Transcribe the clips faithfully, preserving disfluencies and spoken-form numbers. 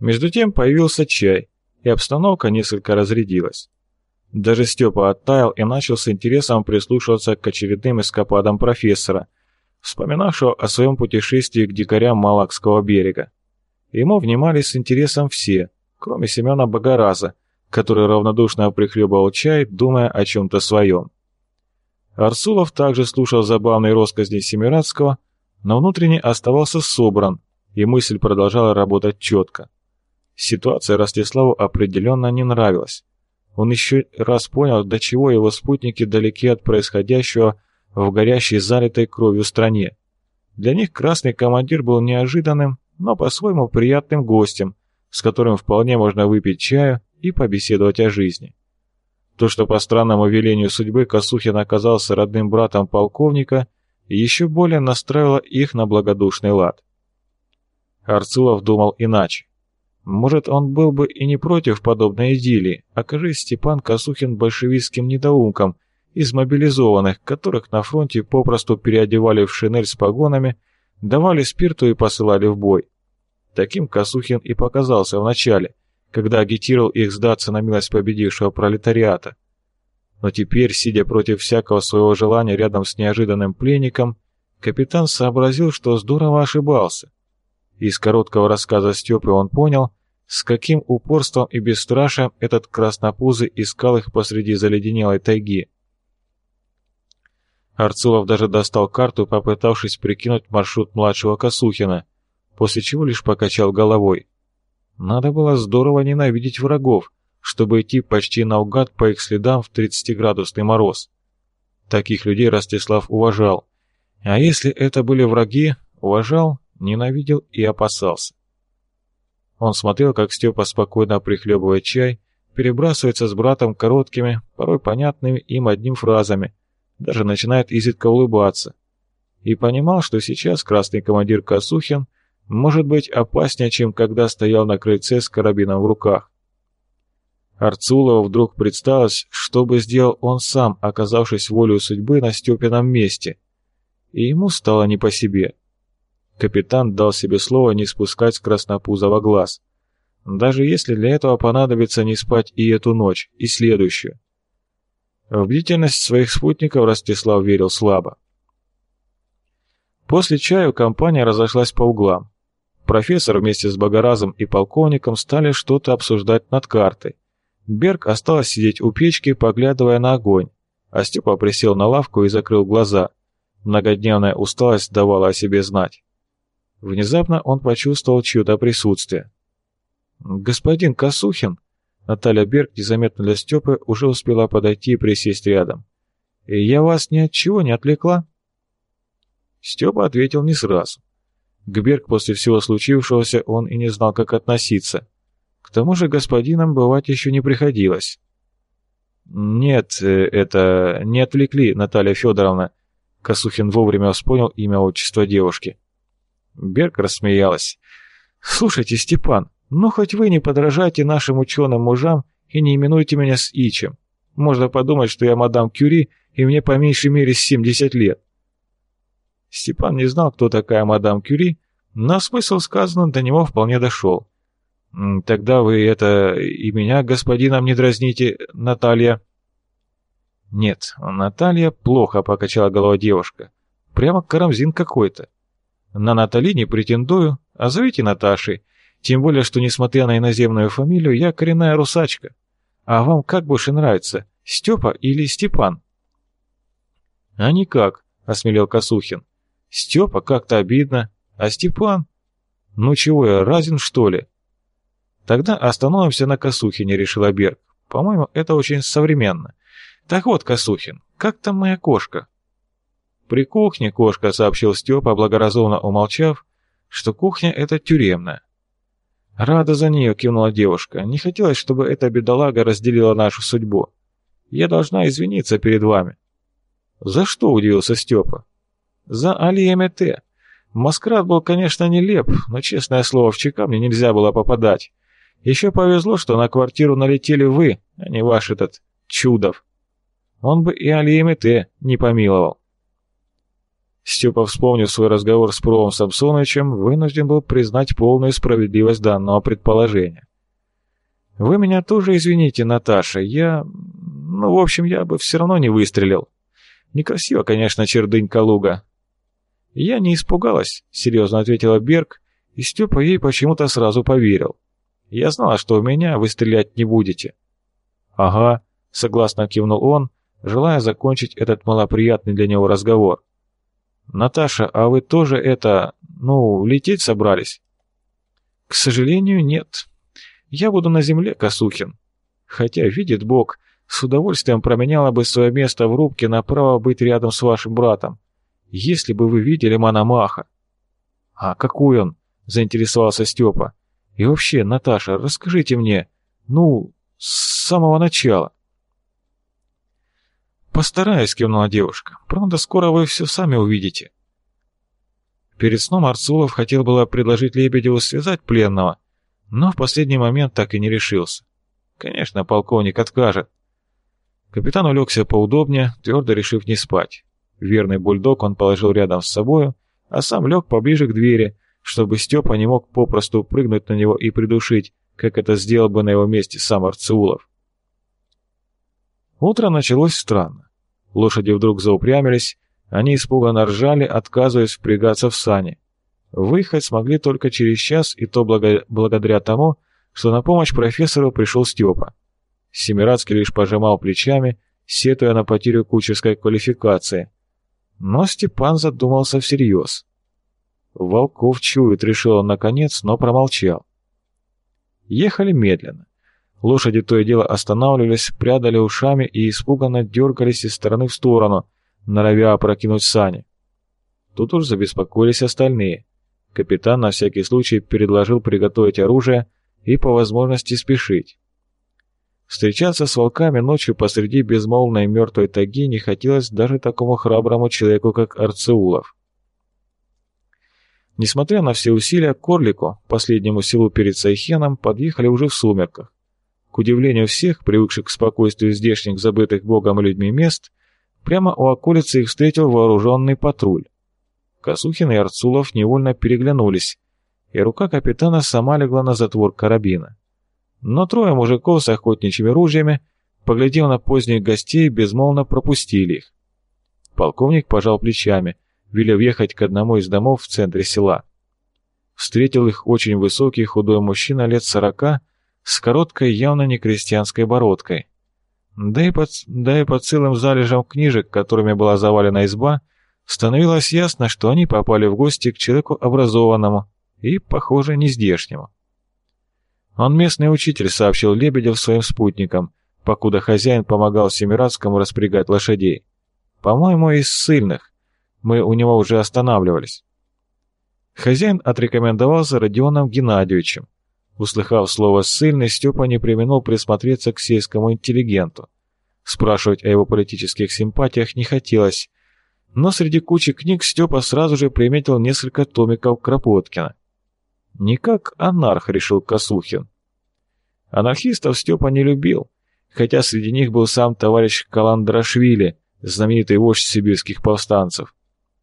Между тем появился чай, и обстановка несколько разрядилась. Даже Степа оттаял и начал с интересом прислушиваться к очередным эскападам профессора, вспоминавшего о своем путешествии к дикарям Малакского берега. Ему внимали с интересом все, кроме Семена Богораза, который равнодушно прихлебывал чай, думая о чем-то своем. Арцулов также слушал забавные россказни Семирадского, но внутренне оставался собран, и мысль продолжала работать четко. Ситуация Ростиславу определенно не нравилась. Он еще раз понял, до чего его спутники далеки от происходящего в горящей залитой кровью стране. Для них красный командир был неожиданным, но по-своему приятным гостем, с которым вполне можно выпить чаю и побеседовать о жизни. То, что по странному велению судьбы Косухин оказался родным братом полковника, еще более настраивало их на благодушный лад. Арцулов думал иначе. Может, он был бы и не против подобной идиллии, окажись Степан Косухин большевистским недоумком из мобилизованных, которых на фронте попросту переодевали в шинель с погонами, давали спирту и посылали в бой. Таким Косухин и показался вначале, когда агитировал их сдаться на милость победившего пролетариата. Но теперь, сидя против всякого своего желания рядом с неожиданным пленником, капитан сообразил, что здорово ошибался. Из короткого рассказа Степы он понял, с каким упорством и бесстрашием этот краснопузый искал их посреди заледенелой тайги. Арцулов даже достал карту, попытавшись прикинуть маршрут младшего Косухина, после чего лишь покачал головой. Надо было здорово ненавидеть врагов, чтобы идти почти наугад по их следам в тридцатиградусный мороз. Таких людей Ростислав уважал, а если это были враги, уважал, ненавидел и опасался. Он смотрел, как Степа спокойно прихлебывает чай, перебрасывается с братом короткими, порой понятными им одним фразами, даже начинает изредка улыбаться, и понимал, что сейчас красный командир Косухин может быть опаснее, чем когда стоял на крыльце с карабином в руках. Арцулову вдруг представилось, что бы сделал он сам, оказавшись волею судьбы на Степином месте, и ему стало не по себе. Капитан дал себе слово не спускать с краснопузого глаз, даже если для этого понадобится не спать и эту ночь, и следующую. В бдительность своих спутников Ростислав верил слабо. После чаю компания разошлась по углам. Профессор вместе с Богоразом и полковником стали что-то обсуждать над картой. Берг осталось сидеть у печки, поглядывая на огонь, а Степа присел на лавку и закрыл глаза. Многодневная усталость давала о себе знать. Внезапно он почувствовал чье-то присутствие. «Господин Косухин!» Наталья Берг, незаметно для Степы, уже успела подойти и присесть рядом. «Я вас ни от чего не отвлекла?» Степа ответил не сразу. К Берг после всего случившегося он и не знал, как относиться. К тому же господином бывать еще не приходилось. «Нет, это... не отвлекли, Наталья Федоровна». Косухин вовремя вспомнил имя отчества девушки. Берг рассмеялась. «Слушайте, Степан, ну хоть вы не подражайте нашим ученым мужам и не именуйте меня с Ичем. Можно подумать, что я мадам Кюри, и мне по меньшей мере семьдесят лет». Степан не знал, кто такая мадам Кюри, но смысл сказанного до него вполне дошел. «Тогда вы это... и меня господином не дразните, Наталья». «Нет, Наталья плохо», — покачала головой девушка. «Прямо карамзин какой-то. На Натали не претендую, а зовите Наташей, тем более, что, несмотря на иноземную фамилию, я коренная русачка. А вам как больше нравится, Степа или Степан?» «А никак», — осмелел Косухин. «Степа как-то обидно, а Степан? Ну чего я, разин что ли?» «Тогда остановимся на Косухине», — решила Берг. «По-моему, это очень современно. Так вот, Косухин, как там моя кошка?» «При кухне кошка», — сообщил Степа, благоразумно умолчав, что кухня — это тюремная. «Рада за нее», — кивнула девушка. «Не хотелось, чтобы эта бедолага разделила нашу судьбу. Я должна извиниться перед вами». «За что?» — удивился Степа. «За Али Эмете. Маскрат был, конечно, нелеп, но, честное слово, в ЧК мне нельзя было попадать. Еще повезло, что на квартиру налетели вы, а не ваш этот Чудов. Он бы и Али Эмете не помиловал». Степа, вспомнив свой разговор с Провом Самсоновичем, вынужден был признать полную справедливость данного предположения. «Вы меня тоже извините, Наташа, я... Ну, в общем, я бы все равно не выстрелил. Некрасиво, конечно, чердынь Калуга». «Я не испугалась», — серьезно ответила Берг, и Степа ей почему-то сразу поверил. «Я знала, что у меня вы стрелять не будете». «Ага», — согласно кивнул он, желая закончить этот малоприятный для него разговор. «Наташа, а вы тоже это... ну, лететь собрались?» «К сожалению, нет. Я буду на земле, Косухин. Хотя, видит Бог, с удовольствием променяла бы свое место в рубке на право быть рядом с вашим братом. Если бы вы видели Мономаха». «А какой он?» — заинтересовался Степа. «И вообще, Наташа, расскажите мне, ну, с самого начала». «Постараюсь», — кивнула девушка. «Правда, скоро вы все сами увидите». Перед сном Арцулов хотел было предложить Лебедеву связать пленного, но в последний момент так и не решился. Конечно, полковник откажет. Капитан улегся поудобнее, твердо решив не спать. Верный бульдог он положил рядом с собою, а сам лег поближе к двери, чтобы Степа не мог попросту прыгнуть на него и придушить, как это сделал бы на его месте сам Арцулов. Утро началось странно. Лошади вдруг заупрямились, они испуганно ржали, отказываясь впрягаться в сани. Выехать смогли только через час, и то благо... благодаря тому, что на помощь профессору пришел Степа. Семирадский лишь пожимал плечами, сетуя на потерю кучерской квалификации. Но Степан задумался всерьез. «Волков чует», — решил он наконец, но промолчал. Ехали медленно. Лошади то и дело останавливались, прядали ушами и испуганно дергались из стороны в сторону, норовя опрокинуть сани. Тут уж забеспокоились остальные. Капитан на всякий случай предложил приготовить оружие и по возможности спешить. Встречаться с волками ночью посреди безмолвной мертвой тайги не хотелось даже такому храброму человеку, как Арцеулов. Несмотря на все усилия, к Орлику, последнему селу перед Сайхеном, подъехали уже в сумерках. К удивлению всех, привыкших к спокойствию здешних забытых богом и людьми мест, прямо у околицы их встретил вооруженный патруль. Косухин и Арцулов невольно переглянулись, и рука капитана сама легла на затвор карабина. Но трое мужиков с охотничьими ружьями, поглядев на поздних гостей, безмолвно пропустили их. Полковник пожал плечами, велев ехать к одному из домов в центре села. Встретил их очень высокий худой мужчина лет сорока, с короткой, явно не крестьянской бородкой. Да и, под, да и по целым залежам книжек, которыми была завалена изба, становилось ясно, что они попали в гости к человеку образованному и, похоже, нездешнему. «Он местный учитель», — сообщил Лебедев своим спутникам, покуда хозяин помогал Семирадскому распрягать лошадей. «По-моему, из ссыльных. Мы у него уже останавливались». Хозяин отрекомендовался Родионом Геннадьевичем. Услыхав слово «ссыльный», Степа не преминул присмотреться к сельскому интеллигенту. Спрашивать о его политических симпатиях не хотелось, но среди кучи книг Степа сразу же приметил несколько томиков Кропоткина. «Не как анарх», — решил Косухин. Анархистов Степа не любил, хотя среди них был сам товарищ Каландрашвили, знаменитый вождь сибирских повстанцев.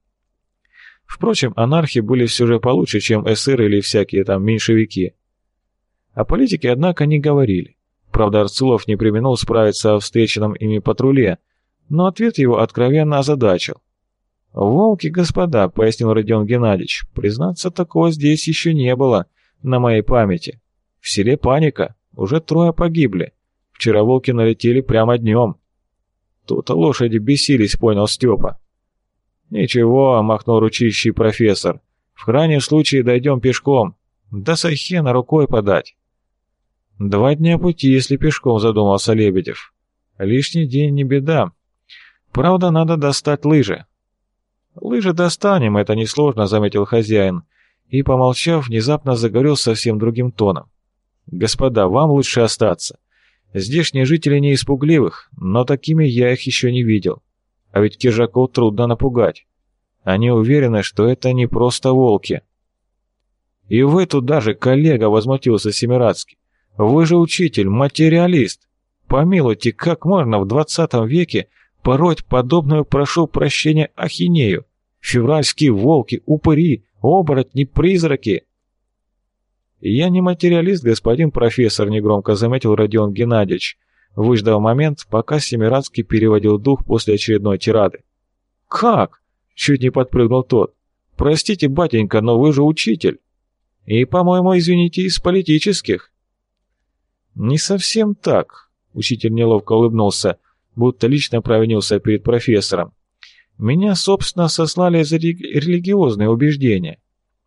Впрочем, анархи были все же получше, чем эсеры или всякие там меньшевики. О политике, однако, не говорили. Правда, Арцулов не преминул справиться о встреченном ими патруле, но ответ его откровенно озадачил. «Волки, господа», — пояснил Родион Геннадьевич, — «признаться, такого здесь еще не было, на моей памяти. В селе паника, уже трое погибли. Вчера волки налетели прямо днем». «Тут лошади бесились», — понял Степа. «Ничего», — махнул ручищий профессор, — «в крайнем случае дойдем пешком. До Сайхена рукой подать». «Два дня пути, если пешком», — задумался Лебедев. «Лишний день не беда. Правда, надо достать лыжи». «Лыжи достанем, это несложно», — заметил хозяин, и, помолчав, внезапно заговорил совсем другим тоном. «Господа, вам лучше остаться. Здешние жители не испугливых, но такими я их еще не видел. А ведь кижаков трудно напугать. Они уверены, что это не просто волки». «И вы туда же, коллега», — возмутился Семирадский. «Вы же учитель, материалист. Помилуйте, как можно в двадцатом веке пороть подобную, прошу прощения, ахинею? Февральские волки, упыри, оборотни, призраки. «Я не материалист, господин профессор», — негромко заметил Родион Геннадьевич, выждав момент, пока Семирадский переводил дух после очередной тирады. «Как?» — чуть не подпрыгнул тот. «Простите, батенька, но вы же учитель. И, по-моему, извините, из политических». «Не совсем так», — учитель неловко улыбнулся, будто лично провинился перед профессором. «Меня, собственно, сослали за религиозные убеждения».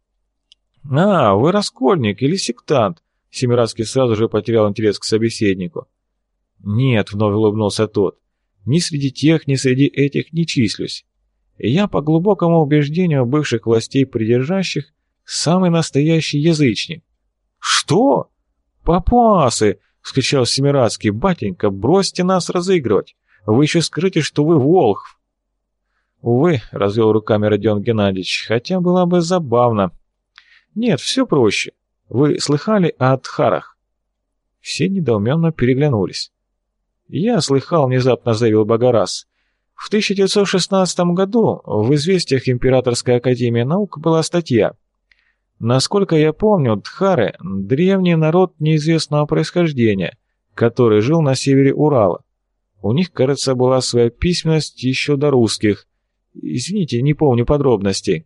«А, вы раскольник или сектант?» Семирадский сразу же потерял интерес к собеседнику. «Нет», — вновь улыбнулся тот, — «ни среди тех, ни среди этих не числюсь. Я, по глубокому убеждению бывших властей придержащих, самый настоящий язычник». «Что? Папасы!» — вскричал Семирадский. «Батенька, бросьте нас разыгрывать. Вы еще скажите, что вы волхв». «Увы», — развел руками Родион Геннадьевич, — «хотя было бы забавно». «Нет, все проще. Вы слыхали о Дхарах?» Все недоуменно переглянулись. «Я слыхал», — внезапно заявил Багарас. «В тысяча девятьсот шестнадцатом году в «Известиях Императорской академии наук» была статья. Насколько я помню, Дхары — древний народ неизвестного происхождения, который жил на севере Урала. У них, кажется, была своя письменность еще до русских. Извините, не помню подробностей».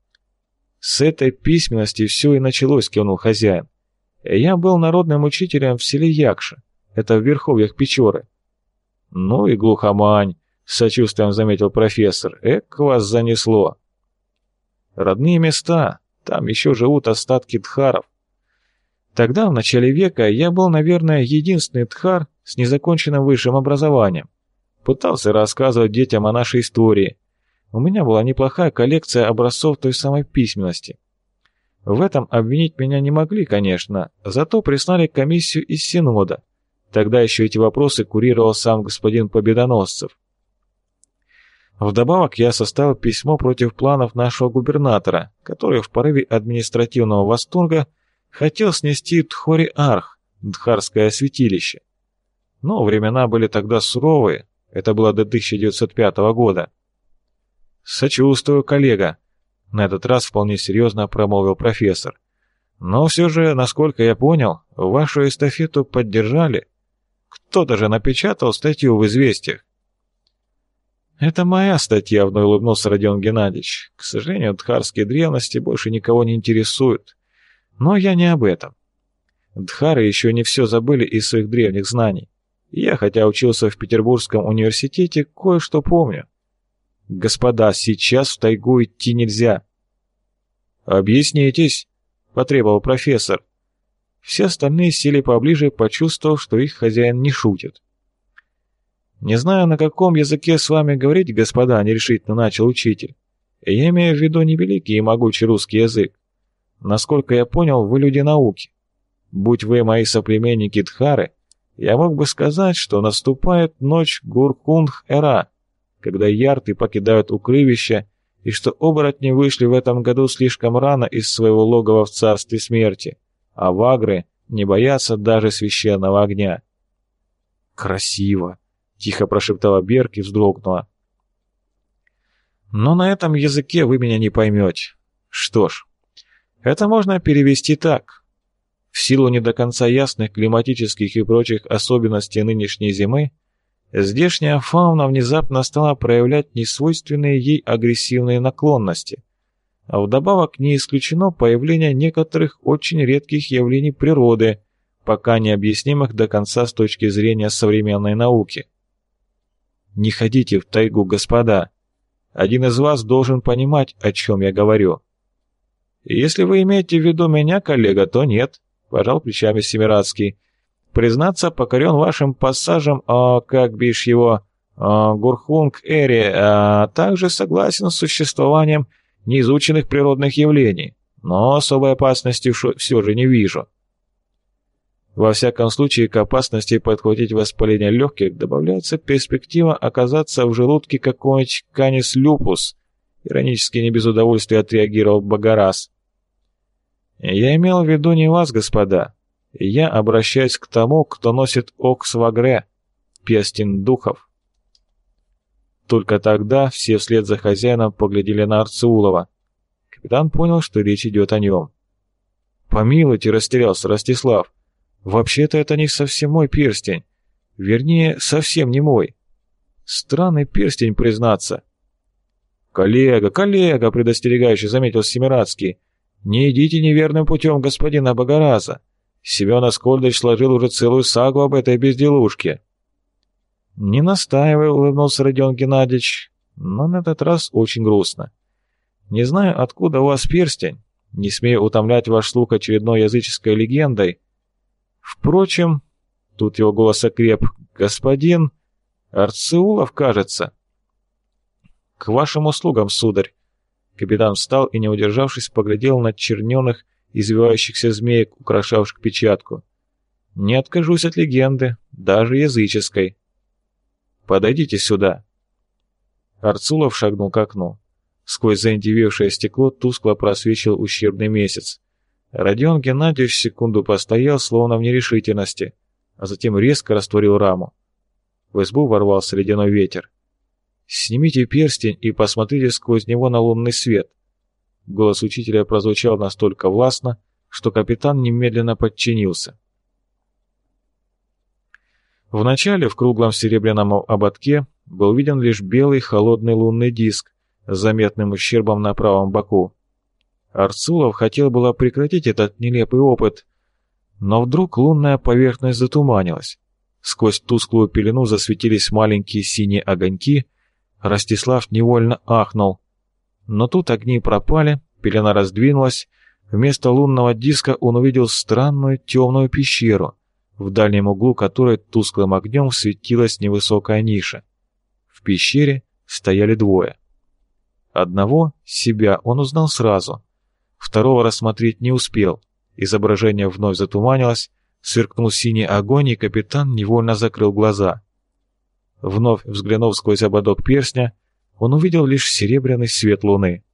«С этой письменности все и началось», — кивнул хозяин. «Я был народным учителем в селе Якша, это в верховьях Печоры». «Ну и глухомань», — с сочувствием заметил профессор, — «эк вас занесло». «Родные места, там еще живут остатки дхаров. Тогда, в начале века, я был, наверное, единственный дхар с незаконченным высшим образованием. Пытался рассказывать детям о нашей истории. У меня была неплохая коллекция образцов той самой письменности. В этом обвинить меня не могли, конечно, зато прислали комиссию из Синода. Тогда еще эти вопросы курировал сам господин Победоносцев. Вдобавок я составил письмо против планов нашего губернатора, который в порыве административного восторга хотел снести Тхори-Арх, Дхарское святилище. Но времена были тогда суровые, это было до тысяча девятьсот пятого года. «Сочувствую, коллега», — на этот раз вполне серьезно промолвил профессор. «Но все же, насколько я понял, вашу эстафету поддержали. Кто-то же напечатал статью в «Известиях». «Это моя статья», — вновь улыбнулся Родион Геннадьевич. «К сожалению, дхарские древности больше никого не интересуют. Но я не об этом. Дхары еще не все забыли из своих древних знаний. Я, хотя учился в Петербургском университете, кое-что помню. Господа, сейчас в тайгу идти нельзя». «Объяснитесь», — потребовал профессор. Все остальные сели поближе, почувствовав, что их хозяин не шутит. «Не знаю, на каком языке с вами говорить, господа», — нерешительно начал учитель. «Я имею в виду не великий и могучий русский язык. Насколько я понял, вы люди науки. Будь вы мои соплеменники Дхары, я мог бы сказать, что наступает ночь Гуркунг-Эра, когда ярты покидают укрывища, и что оборотни вышли в этом году слишком рано из своего логова в царстве смерти, а вагры не боятся даже священного огня». «Красиво!» — тихо прошептала Берк и вздрогнула. «Но на этом языке вы меня не поймете. Что ж, это можно перевести так. В силу не до конца ясных климатических и прочих особенностей нынешней зимы, здешняя фауна внезапно стала проявлять несвойственные ей агрессивные наклонности, а вдобавок не исключено появление некоторых очень редких явлений природы, пока необъяснимых до конца с точки зрения современной науки. Не ходите в тайгу, господа. Один из вас должен понимать, о чем я говорю. Если вы имеете в виду меня, коллега, то нет, пожал плечами Семирадский. Признаться, покорен вашим пассажем, а, как бишь его, а, Гурхунг-Эре, а также согласен с существованием неизученных природных явлений, но особой опасности все же не вижу. Во всяком случае, к опасности подхватить воспаление легких добавляется перспектива оказаться в желудке какого-нибудь канис люпус, иронически не без удовольствия отреагировал Багарас. Я имел в виду не вас, господа. Я обращаюсь к тому, кто носит окс-вагре, перстень духов. Только тогда все вслед за хозяином поглядели на Арцеулова. Капитан понял, что речь идет о нем. «Помилуйте», — растерялся Ростислав. «Вообще-то это не совсем мой перстень. Вернее, совсем не мой. Странный перстень, признаться». «Коллега, коллега», — предостерегающе заметил Семирадский, «не идите неверным путем господина Богораза. Семен Аскольдович сложил уже целую сагу об этой безделушке». «Не настаивай», — улыбнулся Родион Геннадьевич, но на этот раз очень грустно. «Не знаю, откуда у вас перстень, не смею утомлять ваш слух очередной языческой легендой. Впрочем, тут его голос окреп, господин Арцеулов, кажется». «К вашим услугам, сударь». Капитан встал и, не удержавшись, поглядел на черненых, извивающихся змеек, украшавших печатку. «Не откажусь от легенды, даже языческой». «Подойдите сюда». Арцулов шагнул к окну. Сквозь заиндевевшее стекло тускло просвечивал ущербный месяц. Родион Геннадьевич секунду постоял, словно в нерешительности, а затем резко растворил раму. В избу ворвался ледяной ветер. «Снимите перстень и посмотрите сквозь него на лунный свет». Голос учителя прозвучал настолько властно, что капитан немедленно подчинился. Вначале в круглом серебряном ободке был виден лишь белый холодный лунный диск с заметным ущербом на правом боку. Арцулов хотел было прекратить этот нелепый опыт, но вдруг лунная поверхность затуманилась. Сквозь тусклую пелену засветились маленькие синие огоньки. Ростислав невольно ахнул. Но тут огни пропали, пелена раздвинулась. Вместо лунного диска он увидел странную темную пещеру, в дальнем углу которой тусклым огнем светилась невысокая ниша. В пещере стояли двое. Одного, себя, он узнал сразу. Второго рассмотреть не успел. Изображение вновь затуманилось, сверкнул синий огонь, и капитан невольно закрыл глаза. Вновь взглянув сквозь ободок перстня, он увидел лишь серебряный свет луны.